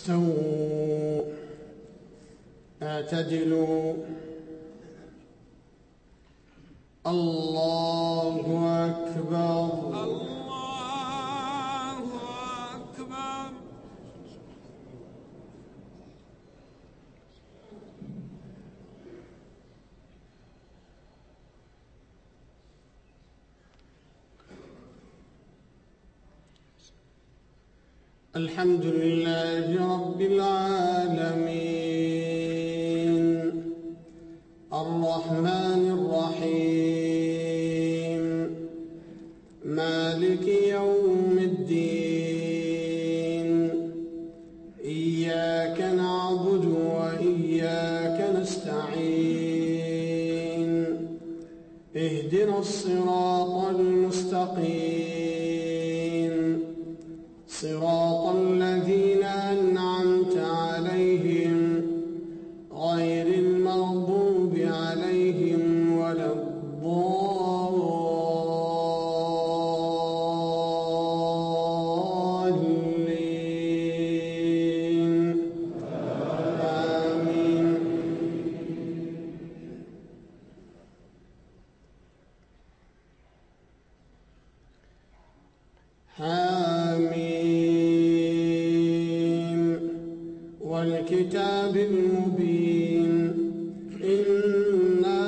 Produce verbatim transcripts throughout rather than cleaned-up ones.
استووا اعتدلوا. الله أكبر. الله أكبر. الحمد لله رب العالمين الرحمن الرحيم مالك يوم الدين إياك نعبد وإياك نستعين اهدنا الصراط المستقيم صراط الذين أنعمت عليهم غير المغضوب عليهم ولا الضالين آمين. حاميم والكتاب المبين إنا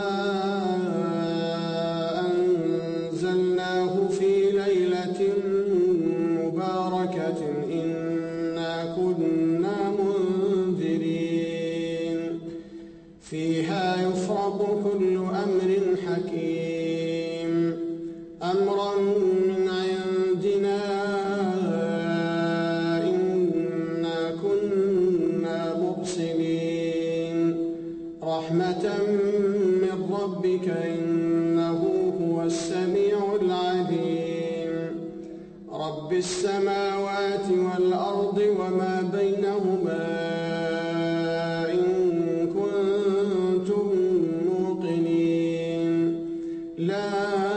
أنزلناه في ليلة مباركة إنا كنا منذرين فيها يفرق كل أمر حكيم أمرا من عندنا إنا كنا مرسلين رحمة من ربك إنه هو السميع العليم رب السماوات والأرض وما بينهما إن كنتم موقنين لا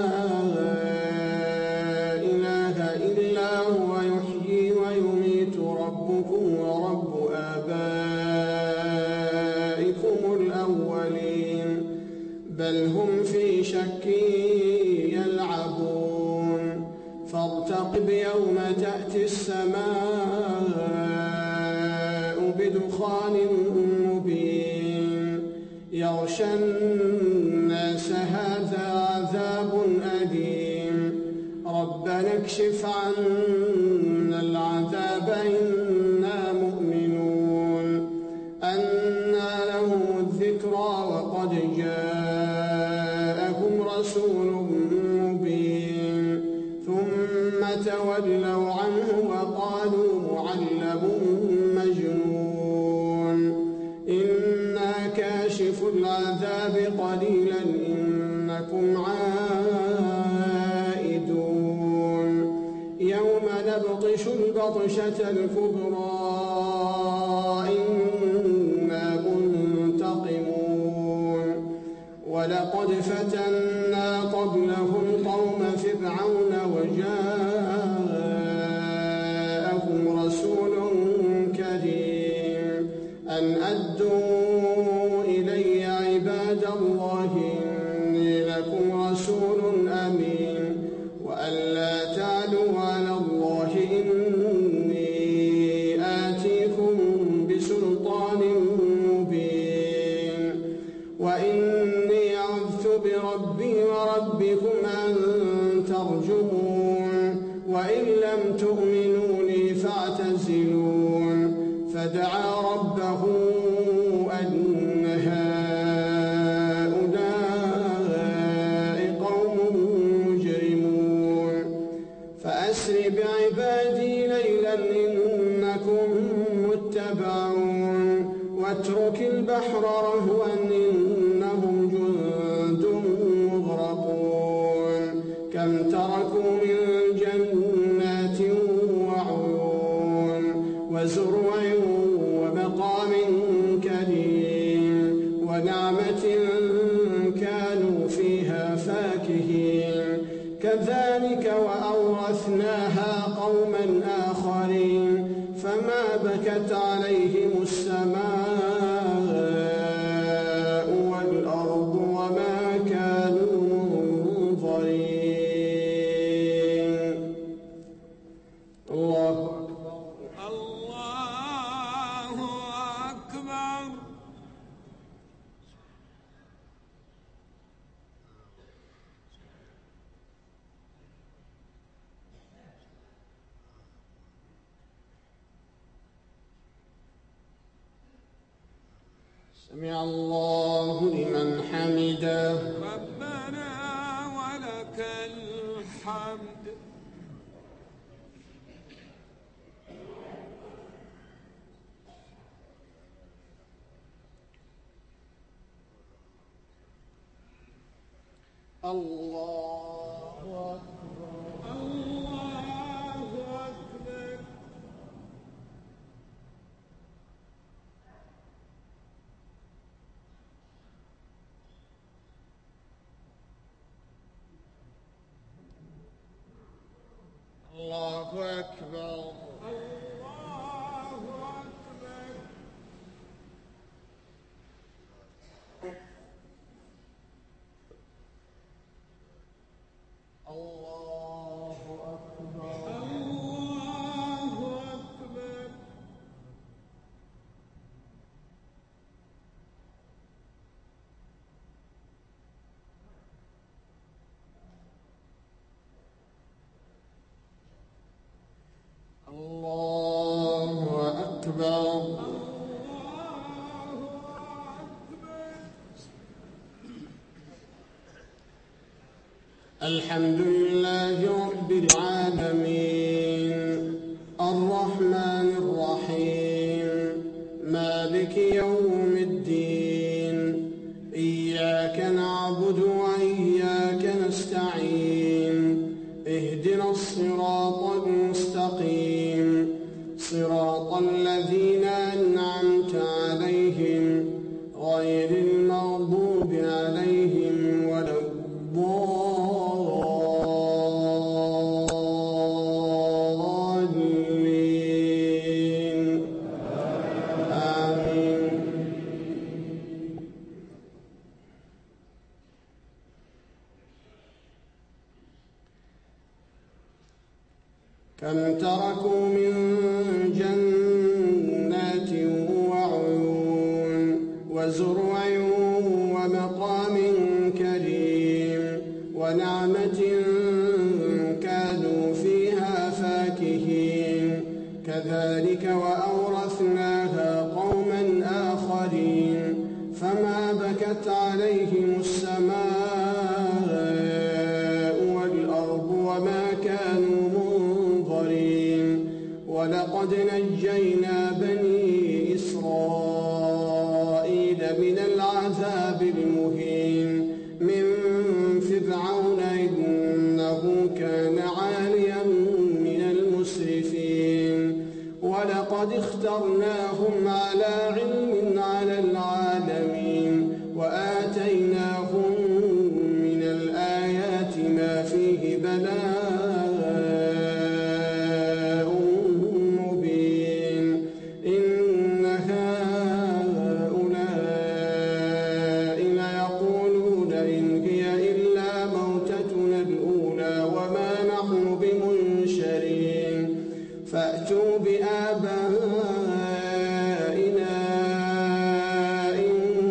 إله إلا هو يحيي ويميت ربكم ورب آبائكم الأولين بل هم في شك يلعبون فارتقب يوم تأتي السماء بدخان مبين يغشى الناس هذا عذاب أليم ربنا اكشف عنا العذاب إنا مؤمنون أنى لهم الذكرى وقد جاءهم رسول مبين ثم تولوا عنه وقالوا معلم مجنون إنا كاشف العذاب قليلا إنكم عائدون يوم نبطش البطشة الكبرى إنا منتقمون ولقد فتنا قبلهم قوم فرعون وجاءهم رسول كريم أن أدوا إلي عباد الله إني لكم رسول أمين وأن لا تعلوا على الله إني آتيكم بسلطان مبين وإني عذت بربي وربكم أن ترجمون وإن لم تؤمنوا لي فاعتزلون فدعا ربه أن هؤلاء قوم مجرمون فأسر بعبادي ليلا إنكم متبعون واترك البحر رهوا إنهم جند مغرقون كم تركوا من جنات وعيون وزروع ومقام كريم ونعمة كانوا فيها فاكهين كذلك وأورثناها قوما آخرين فما بكى بكت عليهم السماء والأرض وما كانوا منظرين. الله أكبر. الله أكبر. سمع الله لمن حمده. ربنا ولك الحمد. الله أكبر. الله أكبر. الله أكبر. الله أكبر. الله أكبر. الله أكبر. الله أكبر. الحمد لله رب العالمين الرحمن الرحيم مالك يوم الدين إياك نعبد وإياك نستعين اهدنا الصراط المستقيم صراط الذين أنعمت عليهم غير المغضوب عليهم ولا الضالين. آمين. كم تركوا من جنات وعيون وزرع ومقام كريم ونعمة كانوا فيها فاكهين كذلك وأورثناها قوما آخرين فما بكت عليهم السماء والأرض وما كانوا منظرين ولقد نجينا بني إسرائيل من العذاب المهين من فرعون إنه كان عاليا من المسرفين ولقد اخترناهم على علم على العالمين وآتيناهم من الآيات ما فيه بلاء مبين إن هؤلاء ليقولون إن هي إلا موتتنا الأولى وما نحن بمنشرين فأتوا بآبائنا إن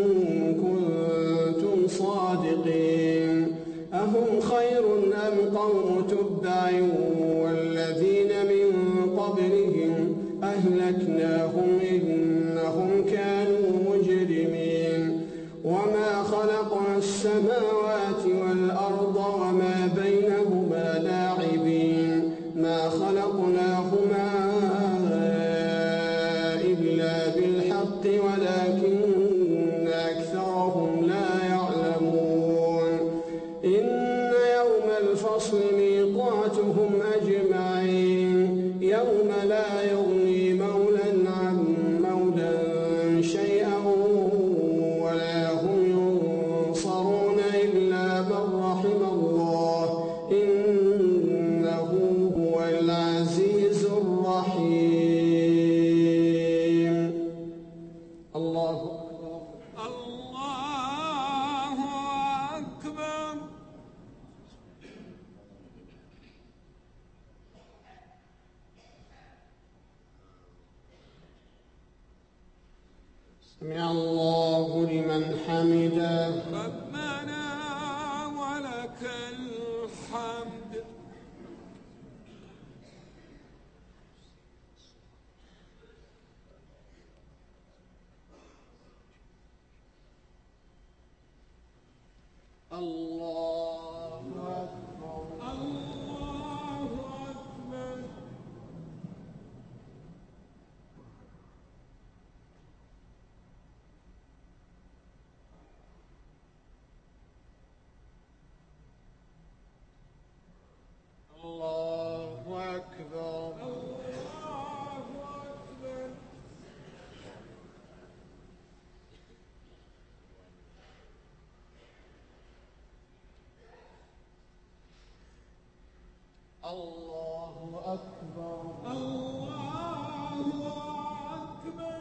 كنتم صادقين أهم خير أم قوم تبع والذين من قبلهم أهلكناهم إنهم كانوا مجرمين وما خلقنا السماوات والأرض وما بينهما لاعبين ما خلقناهما إلا بالحق ولكن أكثرهم لا يعلمون إن يوم الفصل ميقاتهم أجمعين يوم لا يغني مولى عن مولى شيئا ولا هم ينصرون إلا من رحم الله إنه هو العزيز الرحيم. سمع الله لمن حمده ربنا ولك الحمد. الله أكبر. الله أكبر. الله أكبر. الله أكبر. الله أكبر. الله أكبر.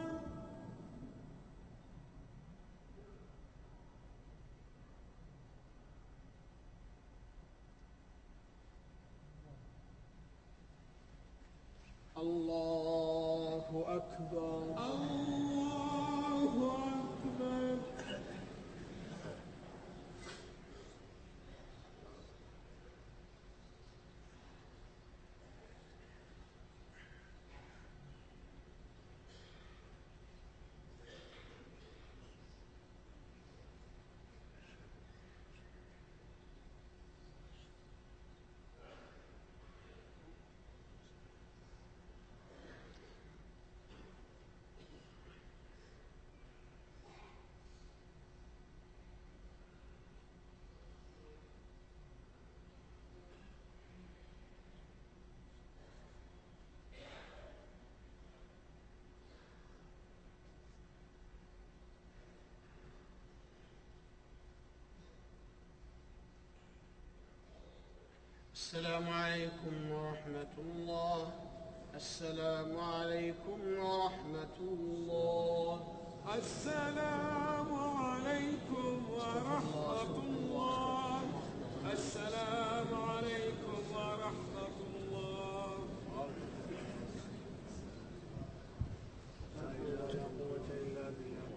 الله أكبر. الله أكبر. السلام عليكم ورحمة الله. السلام عليكم ورحمة الله. السلام عليكم ورحمة الله. السلام عليكم ورحمة الله. لا قوة إلا بالله.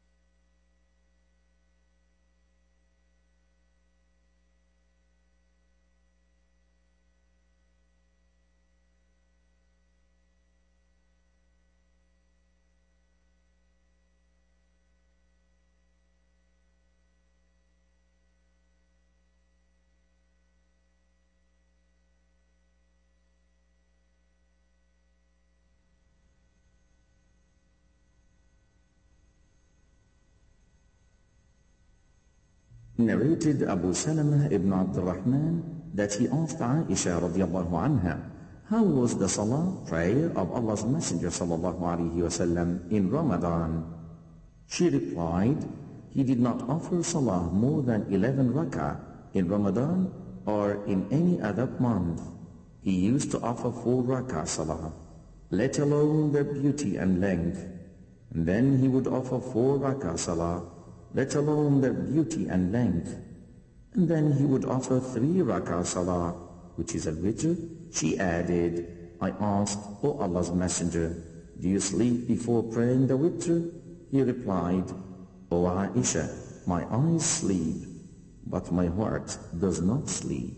Narrated Abu Salamah ibn Abdul Rahman that he asked Aisha radiallahu anha, how was the salah, prayer of Allah's Messenger sallallahu alayhi wasallam in Ramadan? She replied, he did not offer salah more than eleven rak'ah in Ramadan or in any other month. He used to offer four rak'ah salah, let alone their beauty and length. And then he would offer four rak'ah salah, let alone their beauty and length. And then he would offer three rak'ah salah, which is a witr. She added, I asked, O Allah's Messenger, do you sleep before praying the witr? He replied, O Aisha, my eyes sleep, but my heart does not sleep.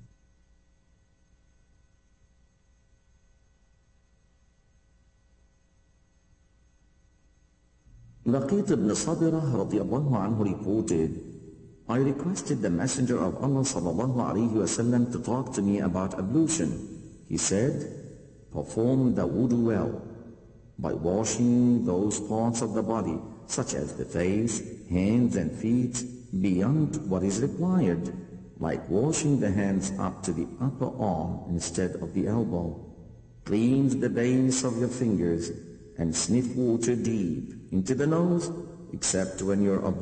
Laqit ibn Sabirah radiallahu anhu reported, I requested the Messenger of Allah sallallahu alayhi wasallam to talk to me about ablution. He said, perform the wudu well by washing those parts of the body, such as the face, hands and feet, beyond what is required, like washing the hands up to the upper arm instead of the elbow. Cleanse the base of your fingers and sniff water deep into the nose, except when you're